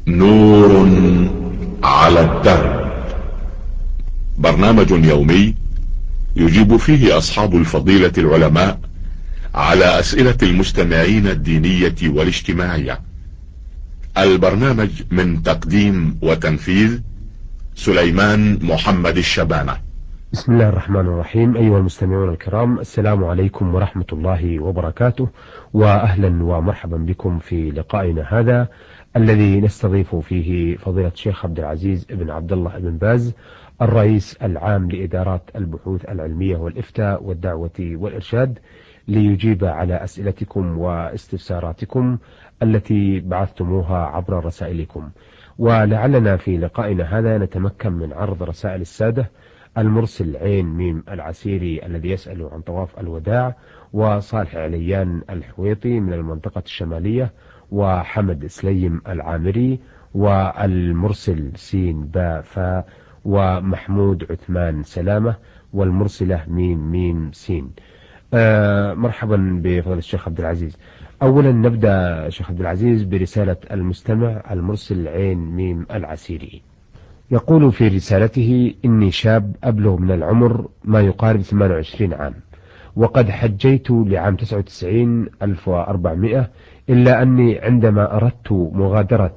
نور على الدرب. برنامج يومي يجيب فيه أصحاب الفضيلة العلماء على أسئلة المستمعين الدينية والاجتماعية. البرنامج من تقديم وتنفيذ سليمان محمد الشبانة. بسم الله الرحمن الرحيم. أيها المستمعون الكرام، السلام عليكم ورحمة الله وبركاته، وأهلا ومرحبا بكم في لقائنا هذا الذي نستضيف فيه فضيلة الشيخ عبد العزيز بن عبد الله بن باز، الرئيس العام لإدارات البحوث العلمية والإفتاء والدعوة والإرشاد، ليجيب على أسئلتكم واستفساراتكم التي بعثتموها عبر رسائلكم. ولعلنا في لقائنا هذا نتمكن من عرض رسائل السادة. المرسل عين ميم العسيري الذي يسأل عن طواف الوداع، وصالح عليان الحويطي من المنطقة الشمالية، وحمد سليم العامري، والمرسل سين با فا، ومحمود عثمان سلامة، والمرسلة ميم ميم سين. مرحبا بفضل الشيخ عبد العزيز. أولا نبدأ شيخ عبد العزيز برسالة المستمع المرسل عين ميم العسيري. يقول في رسالته: إني شاب أبلغ من العمر ما يقارب 28 عام، وقد حجيت لعام 99 1400، إلا أني عندما أردت مغادرة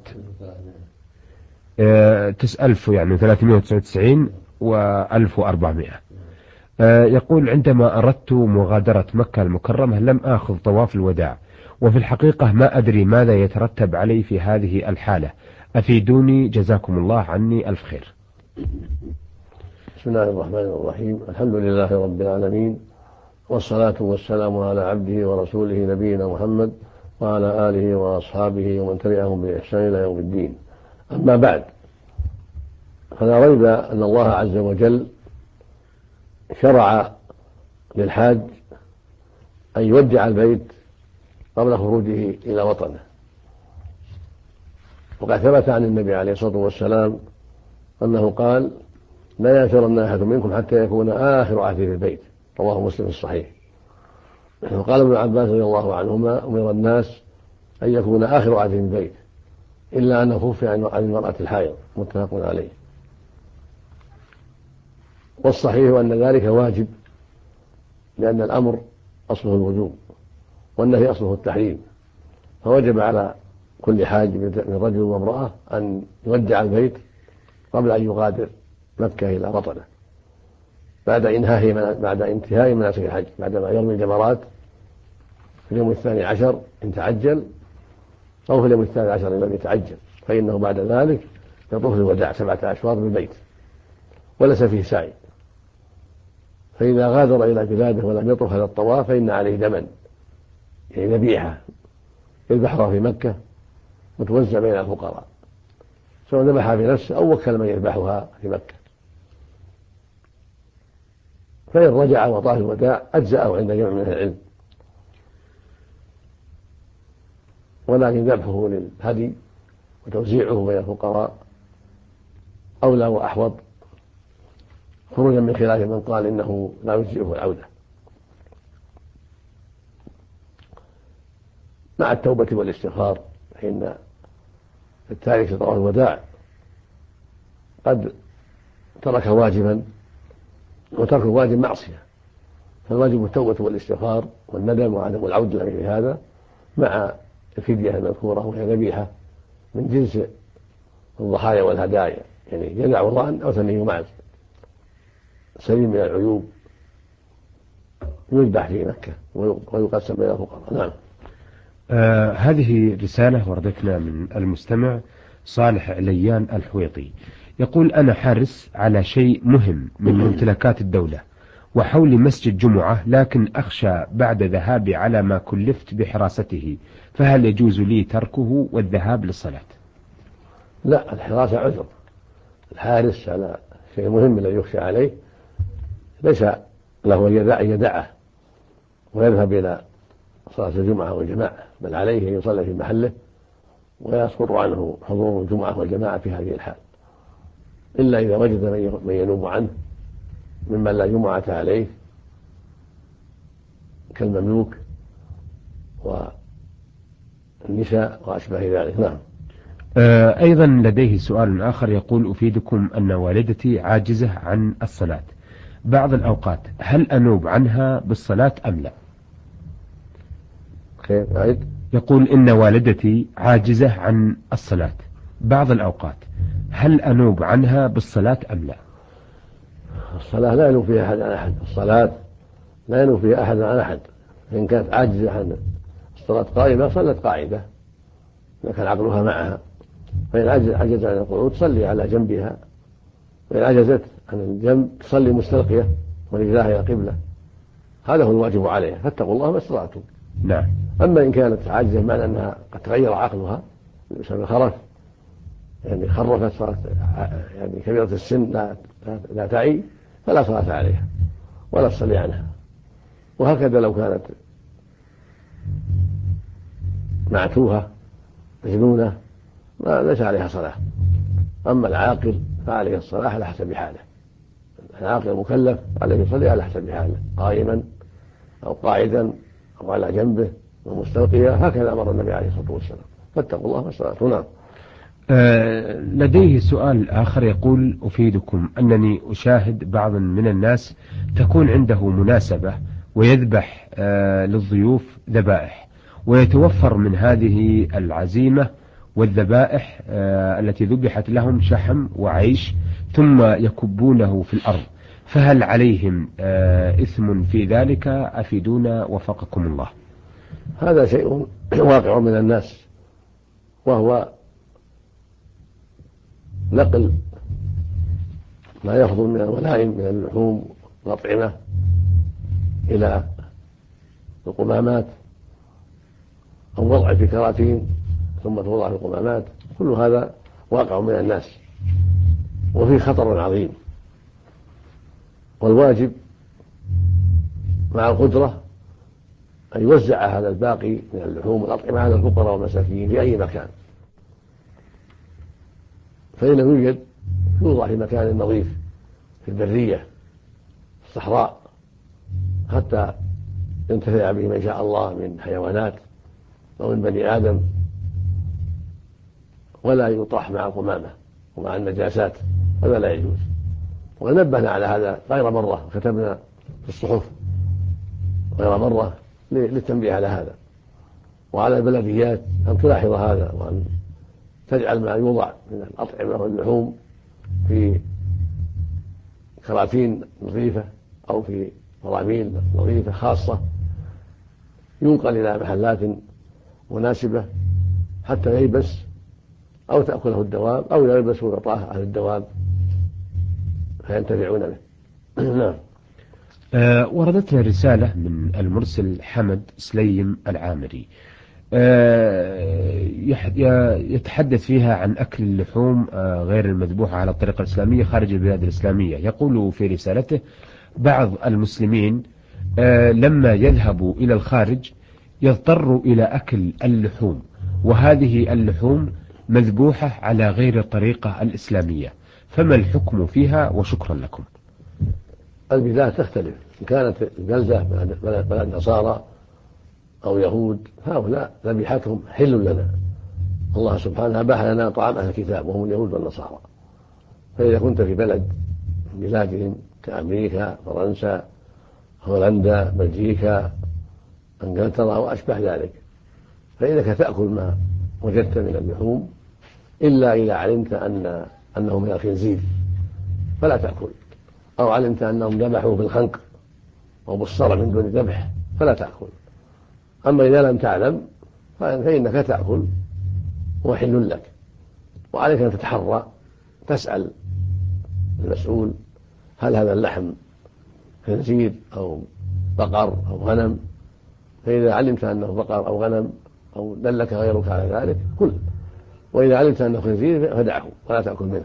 1000 يعني 399 و1400. يقول: عندما أردت مغادرة مكة المكرمة لم آخذ طواف الوداع، وفي الحقيقة ما أدري ماذا يترتب علي في هذه الحالة، أفيدوني جزاكم الله عني ألف خير. بسم الله الرحمن الرحيم. الحمد لله رب العالمين، والصلاة والسلام على عبده ورسوله نبينا محمد وعلى آله وأصحابه ومن تبعهم بإحسان إلى يوم الدين. أما بعد، فلا ريب أن الله عز وجل شرع للحاج أن يودع البيت قبل خروجه إلى وطنه، وقد ثبت عن النبي عليه الصلاة والسلام أنه قال: لا يأترن أحد منكم حتى يكون آخر عهده في البيت، رواه مسلم في الصحيح. وقال ابن عباس رضي الله عنهما: أمر الناس أن يكون آخر عهده في البيت إلا أن خفي عن المرأة الحائض، متفق عليه. والصحيح أن ذلك واجب، لأن الأمر أصله الوجوب والنهي أصله التحريم، فوجب على كل حاج من رجل وامرأة أن يودع البيت قبل أن يغادر مكة إلى وطنه، بعد انتهاء مناسك الحج، بعدما يرمي الجمرات في اليوم 12 إن تعجل، أو في اليوم 13 إن لم يتعجل، فإنه بعد ذلك يطوف الوداع 7 أشواط بالبيت وليس فيه سعي. فإذا غادر إلى بلاده ولم يطوف هذا الطواف فإن عليه دما، يعني ذبيحة يذبحها في مكة وتوزع بين الفقراء، سواء ذبحها في نفسه أو وكل من يذبحها في مكة. فإن رجع وطاف الوداع أجزأه عند جمع من العلم، ولكن ذبحه للهدي وتوزيعه بين الفقراء أولى وأحوط، خروجا من خلاف من قال إنه لا يجزئه العودة، مع التوبة والاستغفار، فإن التارك لطواف الوداع قد ترك واجبا، وترك الواجب معصية، فالواجب التوبة والاستغفار والندم وعدم العودة لمثل هذا، مع الفدية المذكورة وهي ذبيحة من جنس الضحايا والهدايا، يعني جذع وضأن أو ثني معز سليم من العيوب، يذبح في مكة ويقسم بين الفقراء. نعم. هذه رسالة وردتنا من المستمع صالح عليان الحويطي، يقول: أنا حارس على شيء مهم من ممتلكات الدولة وحول مسجد جمعة، لكن أخشى بعد ذهابي على ما كلفت بحراسته، فهل يجوز لي تركه والذهاب للصلاة؟ لا، الحراسة عذر. الحارس على شيء مهم الذي يخشى عليه ليس له أن يدعه ويذهب إلى صلاة الجمعة والجماعة، بل عليه أن يصلي في محله، ويسقط عنه حضور الجمعة والجماعة في هذه الحال، إلا إذا وجد من ينوب عنه ممن لا جمعة عليه كالمملوك والنساء وأشباه ذلك. نعم. أيضا لديه سؤال آخر يقول: أفيدكم أن والدتي عاجزة عن الصلاة بعض الأوقات، هل أنوب عنها بالصلاة أم لا؟ كيف أعيد؟ يقول: إن والدتي عاجزة عن الصلاة بعض الأوقات، هل أنوب عنها بالصلاة أم لا؟ الصلاة لا ينوب فيها أحد عن أحد، الصلاة لا ينوب فيها أحد عن أحد. إن كانت عاجزة عن الصلاة قائمة صلت قاعدة إذا كان عقلها معها، فإن عجز عن القعود تصلي على جنبها، وإن عجزت عن الجنب تصلي مستلقية ورجلها إلى القبلة. هذا هو الواجب عليها، فاتقوا الله ما استطعتم. نعم. أما إن كانت عاجزة بمعنى أنها قد تغير عقلها بسبب الخرف، يعني خرفت صارت يعني كبيرة السن لا تعي، فلا صلاة عليها ولا تصلي عنها. وهكذا لو كانت معتوهة مجنونة ليس عليها صلاة. أما العاقل فعليه الصلاة على حسب حاله. العاقل المكلف عليه يصلي على حسب حاله، قائما أو قاعدا أو على جنبه ومستلقيا، هكذا أمر النبي عليه الصلاة والسلام. فاتقوا الله ما استطعتم. نعم. لديه سؤال آخر يقول: أفيدكم أنني أشاهد بعض من الناس تكون عنده مناسبة ويذبح للضيوف ذبائح، ويتوفر من هذه العزيمة والذبائح التي ذبحت لهم شحم وعيش، ثم يكبونه في الأرض، فهل عليهم إثم في ذلك؟ أفيدونا وفقكم الله. هذا شيء واقع من الناس، وهو نقل ما يفضل من الولائم من اللحوم والأطعمة إلى القمامات، أو وضع في كراتين ثم توضع في القمامات. كل هذا واقع من الناس وفيه خطر عظيم. والواجب مع القدرة أن يوزع هذا الباقي من اللحوم والأطعمة على الفقراء والمساكين في أي مكان، فإنه يوجد يوضع في مكان نظيف في البرية في الصحراء حتى ينتفع به من شاء الله من حيوانات أو من بني آدم، ولا يطرح مع القمامة ومع النجاسات، هذا لا يجوز. وقد نبهنا على هذا غير مرة، كتبنا في الصحف غير مرة للتنبيه على هذا، وعلى البلديات أن تلاحظ هذا، وأن تجعل ما يوضع من الأطعمة واللحوم في كراتين نظيفة أو في براميل نظيفة خاصة، ينقل إلى محلات مناسبة حتى ييبس أو تأكله الدواب أو يلبس ويعطاه أهل الدواب فينتفعون به. نعم. وردتنا رسالة من المرسل حمد سليم العامري، يتحدث فيها عن أكل اللحوم غير المذبوحة على الطريقة الإسلامية خارج البلاد الإسلامية. يقول في رسالته: بعض المسلمين لما يذهبوا إلى الخارج يضطروا إلى أكل اللحوم، وهذه اللحوم مذبوحة على غير الطريقة الإسلامية، فما الحكم فيها؟ وشكرا لكم. البلاد تختلف، إن كانت البلدة بلد نصارى أو يهود هؤلاء ذبيحتهم حل لنا، الله سبحانه أباح لنا طعام أهل الكتاب وهم اليهود والنصارى. فإذا كنت في بلد من بلادهم كأمريكا، فرنسا، هولندا، بلجيكا، انجلترا واشبه ذلك، فانك تاكل ما وجدت من اللحوم الا اذا علمت انه من الخنزير فلا تاكل، او علمت انهم ذبحوا بالخنق او بالصرع من دون ذبح فلا تاكل. اما اذا لم تعلم فانك تاكل وحل لك، وعليك ان تتحرى تسال المسؤول هل هذا اللحم خنزير او بقر او غنم، فإذا علمت أنه بقر أو غنم أو دلك غيرك على ذلك كل، وإذا علمت أنه خنزير فدعه ولا تأكل منه.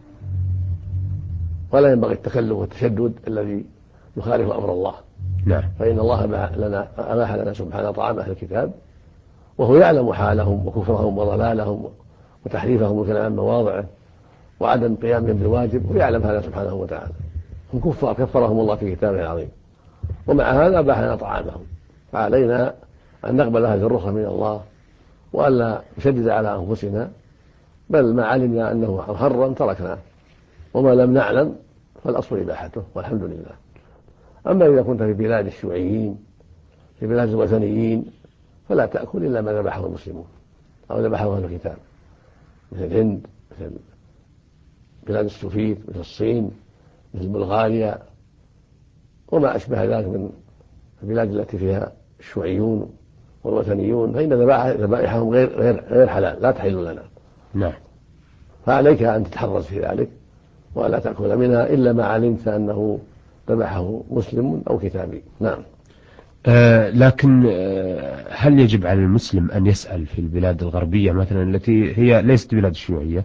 ولا ينبغي التكلف والتشدد الذي يخالف أمر الله. نعم. فإن الله أباح لنا سبحانه طعام أهل الكتاب، وهو يعلم حالهم وكفرهم وضلالهم وتحريفهم الكلام عن مواضعه وعدم قيامهم بالواجب، ويعلم هذا سبحانه وتعالى. هم كفار كفرهم الله في كتابه العظيم، ومع هذا أباح لنا طعامهم، فعلينا أن نقبل هذه الرخصة من الله، وألا نشدد على أنفسنا، بل ما علمنا أنه محرم تركناه، وما لم نعلم فالأصل إباحته والحمد لله. أما إذا كنت في بلاد الشيوعيين، في بلاد الوثنيين، فلا تأكل إلا ما ذبحه المسلمون أو ذبحه أهل الكتاب، مثل الهند، مثل بلاد السوفيت، مثل الصين، مثل بلغاريا، وما أشبه ذلك من البلاد التي فيها الشيوعيون والوثنيون، فإن ذبائحهم غير حلال، لا تحل لنا. نعم. فعليك أن تتحرز في ذلك ولا تأكل منها إلا ما علمت أنه ذبحه مسلم أو كتابي. نعم. لكن هل يجب على المسلم أن يسأل في البلاد الغربية مثلا التي هي ليست بلاد الشيوعية؟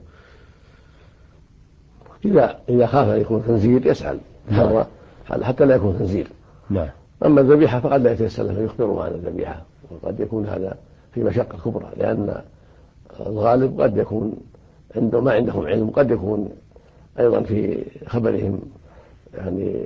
إذا خاف أن يكون خنزير يسأل، نعم. حتى لا يكون خنزير. نعم. أما الذبيحة فقد لا يتسلم فيخبره عن الذبيحة، وقد يكون هذا في مشقة كبرى، لأن الغالب قد يكون ما عندهم علم، قد يكون أيضا في خبرهم يعني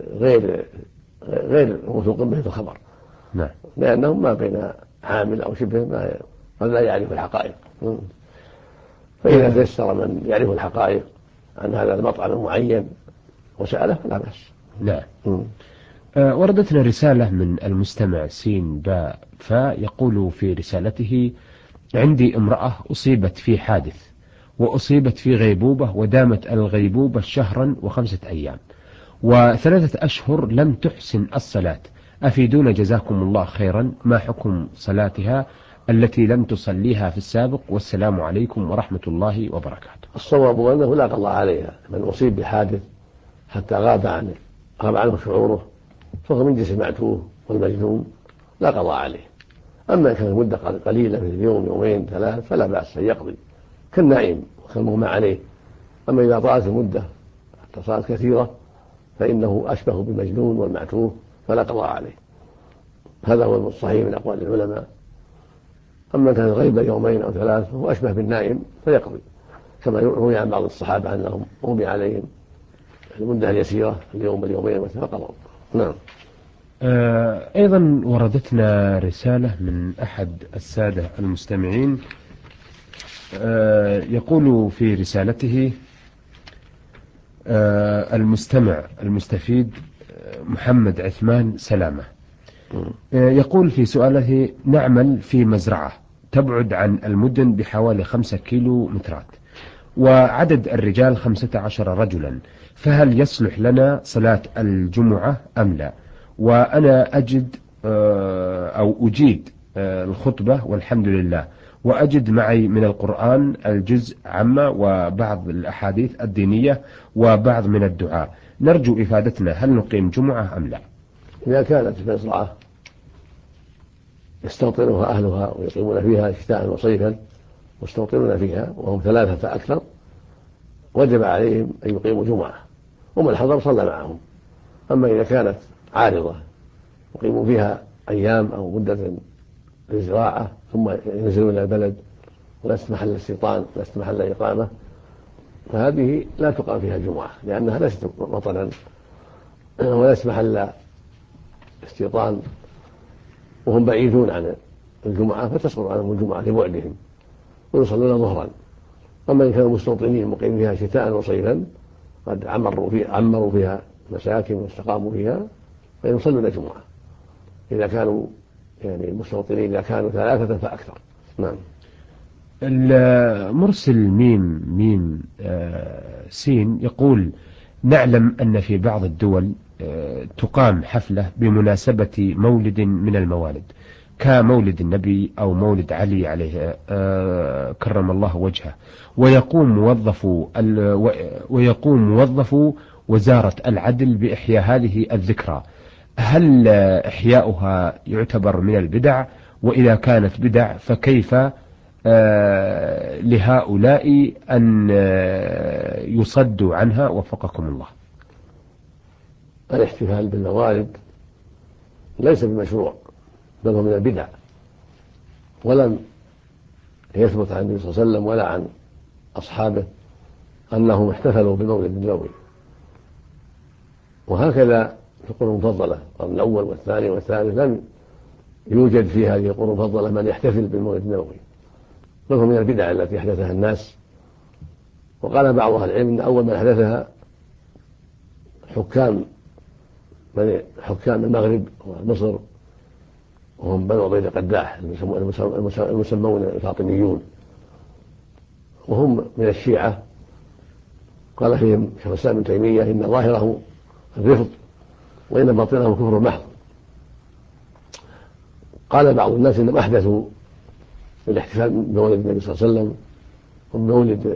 غير موثوق به في الخبر. نعم. لأنهم ما بين عامل أو شبه قد لا يعرف الحقائق. فإذا تيسر من يعرف الحقائق عن هذا المطعم المعين وسأله فلا بأس. نعم. وردتنا رسالة من المستمع سين باء فيقول في رسالته: عندي امرأة أصيبت في حادث وأصيبت في غيبوبة، ودامت الغيبوبة شهرا و5 أيام و3 أشهر لم تحسن الصلاة، أفيدونا جزاكم الله خيرا، ما حكم صلاتها التي لم تصليها في السابق، والسلام عليكم ورحمة الله وبركاته. الصواب أنه لا قضاء عليها، من أصيب بحادث حتى غاب عنه شعوره فهو من جنس المعتوه والمجنون، لا قضاء عليه. أما إن كانت مدة قليلة مثل يوم يومين 3 فلا بأس أن يقضي كالنائم وكالمغمى عليه. أما إذا طالت المدة حتى صارت كثيرة فإنه أشبه بالمجنون والمعتوه فلا قضاء عليه. هذا هو الصحيح من أقوال العلماء. أما كان غيبة 2 أو 3 فهو أشبه بالنائم فيقضي، كما روي عن بعض الصحابة أنهم غمي عليهم المدة اليسيرة اليوم واليومين فقضوا. نعم. أيضا وردتنا رسالة من أحد السادة المستمعين، يقول في رسالته المستمع المستفيد محمد عثمان سلامة، يقول في سؤاله: نعمل في مزرعة تبعد عن المدن بحوالي 5 كيلومترات، وعدد الرجال 15 رجلا، فهل يصلح لنا صلاة الجمعة أم لا؟ وأنا أجيد الخطبة والحمد لله، وأجد معي من القرآن الجزء عامة وبعض الأحاديث الدينية وبعض من الدعاء، نرجو إفادتنا، هل نقيم جمعة أم لا؟ إذا كانت مزرعة يستوطنها أهلها ويقيمون فيها شتاء وصيفا مستوطنون فيها وهم 3 فأكثر، وجب عليهم أن يقيموا جمعة، ومن حضر صلى معهم. أما إذا كانت عارضة يقيموا فيها أيام أو مدة للزراعة ثم ينزلون إلى البلد ولست محل استيطان ولست محل إقامة، فهذه لا تقام فيها جمعة، لأنها ليست وطنا وليست محل استيطان وهم بعيدون عن الجمعة، فتسقط عنهم الجمعة لبعدهم ويصلون ظهرا. أما إن كانوا مستوطنين مقيمين فيها شتاء وصيفا قد عمروا فيها مساكن واستقاموا فيها فيصلون جمعة إذا كانوا يعني المستوطنين إذا كانوا 3 فأكثر. نعم. المرسل ميم سين يقول: نعلم أن في بعض الدول تقام حفلة بمناسبة مولد من الموالد كمولد النبي أو مولد علي عليه كرم الله وجهه، ويقوم موظف وزارة العدل بإحياء هذه الذكرى، هل إحياؤها يعتبر من البدع؟ وإذا كانت بدع فكيف لهؤلاء أن يصدوا عنها وفقكم الله؟ الاحتفال بالموالد ليس بمشروع بل هو من البدع، ولم يثبت عن النبي صلى الله عليه وسلم ولا عن أصحابه أنهم احتفلوا بمولد النبوي. وهكذا في القرون المفضلة القرن الأول والثاني والثالث لم يوجد في هذه القرون المفضلة من يحتفل بالمولد النبوي، بل هو من البدع التي أحدثها الناس وقال بعض أهل العلم أن أول من أحدثها حكام المغرب ومصر، وهم بنو عبيد قداح المسمون الفاطميون، وهم من الشيعة. قال فيهم شيخ الإسلام ابن تيمية إن ظاهره الرفض وإن باطنه كفر محض. قال بعض الناس إنهم أحدثوا بالاحتفال بمولد النبي صلى الله عليه وسلم وبمولد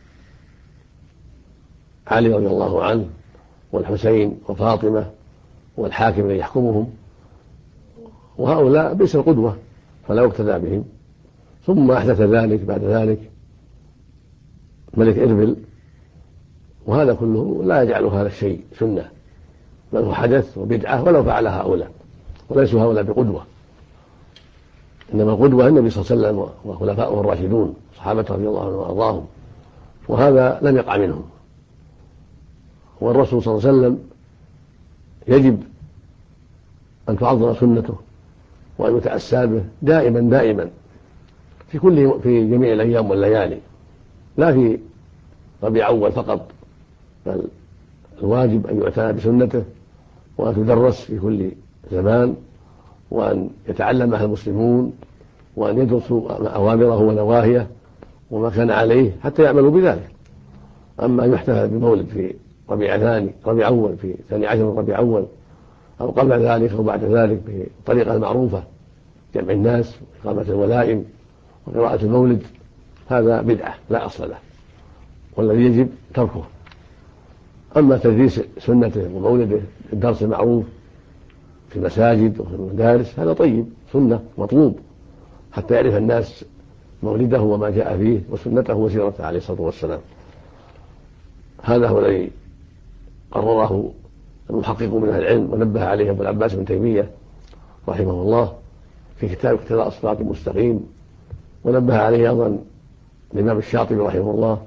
علي رضي الله عنه والحسين وفاطمة والحاكم الذي يحكمهم، وهؤلاء بئس القدوة فلا يقتدى بهم. ثم أحدث ذلك بعد ذلك ملك إربل، وهذا كله لا يجعل هذا الشيء سنة، بل هو حدث وبدعة ولو فعل هؤلاء، وليسوا هؤلاء بقدوة، إنما القدوة النبي صلى الله عليه وسلم وخلفاؤه الراشدون صحابته رضي الله عنهم وأرضاهم، وهذا لم يقع منهم. والرسول صلى الله عليه وسلم يجب أن تعظم سنته وأن يتأسى به دائما في جميع الأيام والليالي، لا في ربيع أول فقط، بل الواجب أن يعتنى بسنته وأن تدرس في كل زمان، وأن يتعلمها المسلمون وأن يدرسوا أوامره ونواهيه وما كان عليه حتى يعملوا بذلك. أما أن يحتفل بمولد في ربيع أول في 12 من ربيع أول أو قبل ذلك أو بعد ذلك بالطريقة المعروفة، جمع الناس وإقامة الولائم وقراءة المولد، هذا بدعة لا أصل له، والذي يجب تركه. أما تدريس سنته ومولده الدرس المعروف في المساجد وفي المدارس هذا طيب، سنة مطلوب حتى يعرف الناس مولده وما جاء فيه وسنته وسيرته عليه الصلاة والسلام. هذا هو الذي قرره المحقق من أهل العلم ونبه عليه أبو العباس بن تيمية رحمه الله في كتاب اقتضاء الصراط المستقيم، ونبه عليه أيضا الإمام الشاطبي رحمه الله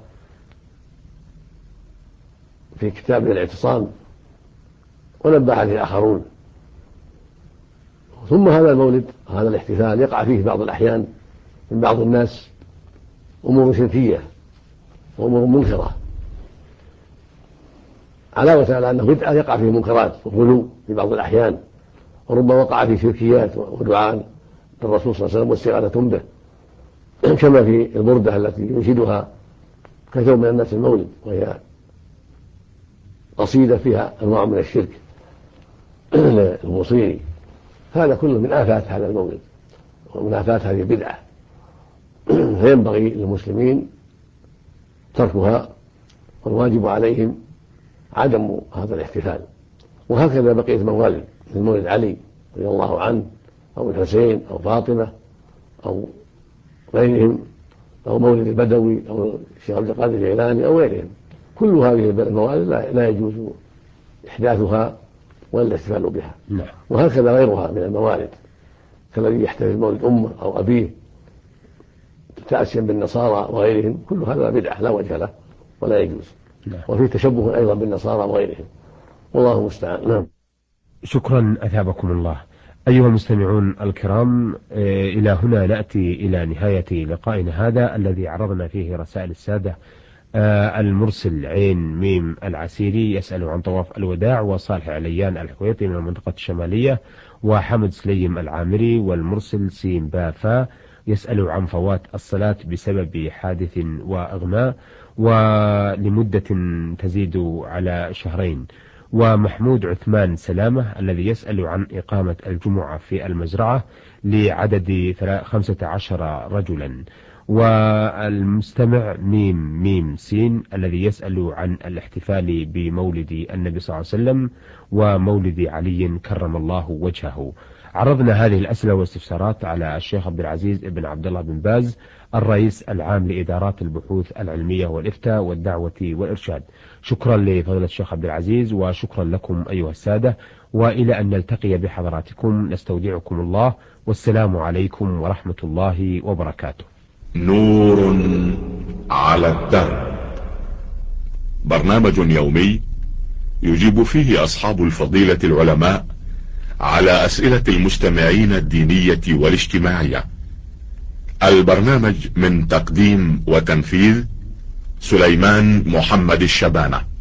في كتاب الاعتصام، ونبه عليه آخرون. ثم هذا المولد هذا الاحتفال يقع فيه بعض الأحيان من بعض الناس أمور شركية وأمور منكرة، علاوة على أنه بدعة يقع فيه منكرات وغلو في بعض الأحيان، وربما وقع فيه شركيات ودعاء للرسول صلى الله عليه وسلم واستغاثة به، كما في البردة التي ينشدها كثير من الناس المولد، وهي قصيدة فيها أنواع من الشرك الموصيري. هذا كله من آفات هذا المولد ومن آفات هذه البدعة، فينبغي للمسلمين تركها، والواجب عليهم عدم هذا الاحتفال. وهكذا بقية الموالد، مثل مولد علي رضي الله عنه أو الحسين أو فاطمة أو غيرهم، أو مولد البدوي أو الشيخ عبد القادر الجيلاني أو غيرهم، كل هذه الموالد لا يجوز إحداثها ولا الاحتفال بها. وهكذا غيرها من الموالد كالذي يحتفل مولد أمه أو أبيه تأسيا بالنصارى وغيرهم، كل هذا بدعة لا وجه له ولا يجوز، وفيه تشبه أيضا بالنصارى وغيرهم، والله المستعان. نعم. شكرا أثابكم الله. أيها المستمعون الكرام، إلى هنا نأتي إلى نهاية لقائنا هذا الذي عرضنا فيه رسائل السادة. المرسل عين ميم العسيري يسأل عن طواف الوداع، وصالح عليان الحويطي من المنطقة الشمالية، وحمد سليم العامري، والمرسل سين بافا يسأل عن فوات الصلاة بسبب حادث وإغماء ولمدة تزيد على شهرين، ومحمود عثمان سلامة الذي يسأل عن إقامة الجمعة في المزرعة لعدد 15 رجلا، والمستمع ميم سين الذي يسأل عن الاحتفال بمولد النبي صلى الله عليه وسلم ومولد علي كرم الله وجهه. عرضنا هذه الأسئلة والاستفسارات على الشيخ عبد العزيز بن عبد الله بن باز الرئيس العام لإدارات البحوث العلمية والإفتاء والدعوة والإرشاد. شكرا لفضيلة الشيخ عبد العزيز، وشكرا لكم أيها السادة، وإلى أن نلتقي بحضراتكم نستودعكم الله، والسلام عليكم ورحمة الله وبركاته. نور على الدرب، برنامج يومي يجيب فيه أصحاب الفضيلة العلماء على أسئلة المستمعين الدينية والاجتماعية. البرنامج من تقديم وتنفيذ سليمان محمد الشبانة.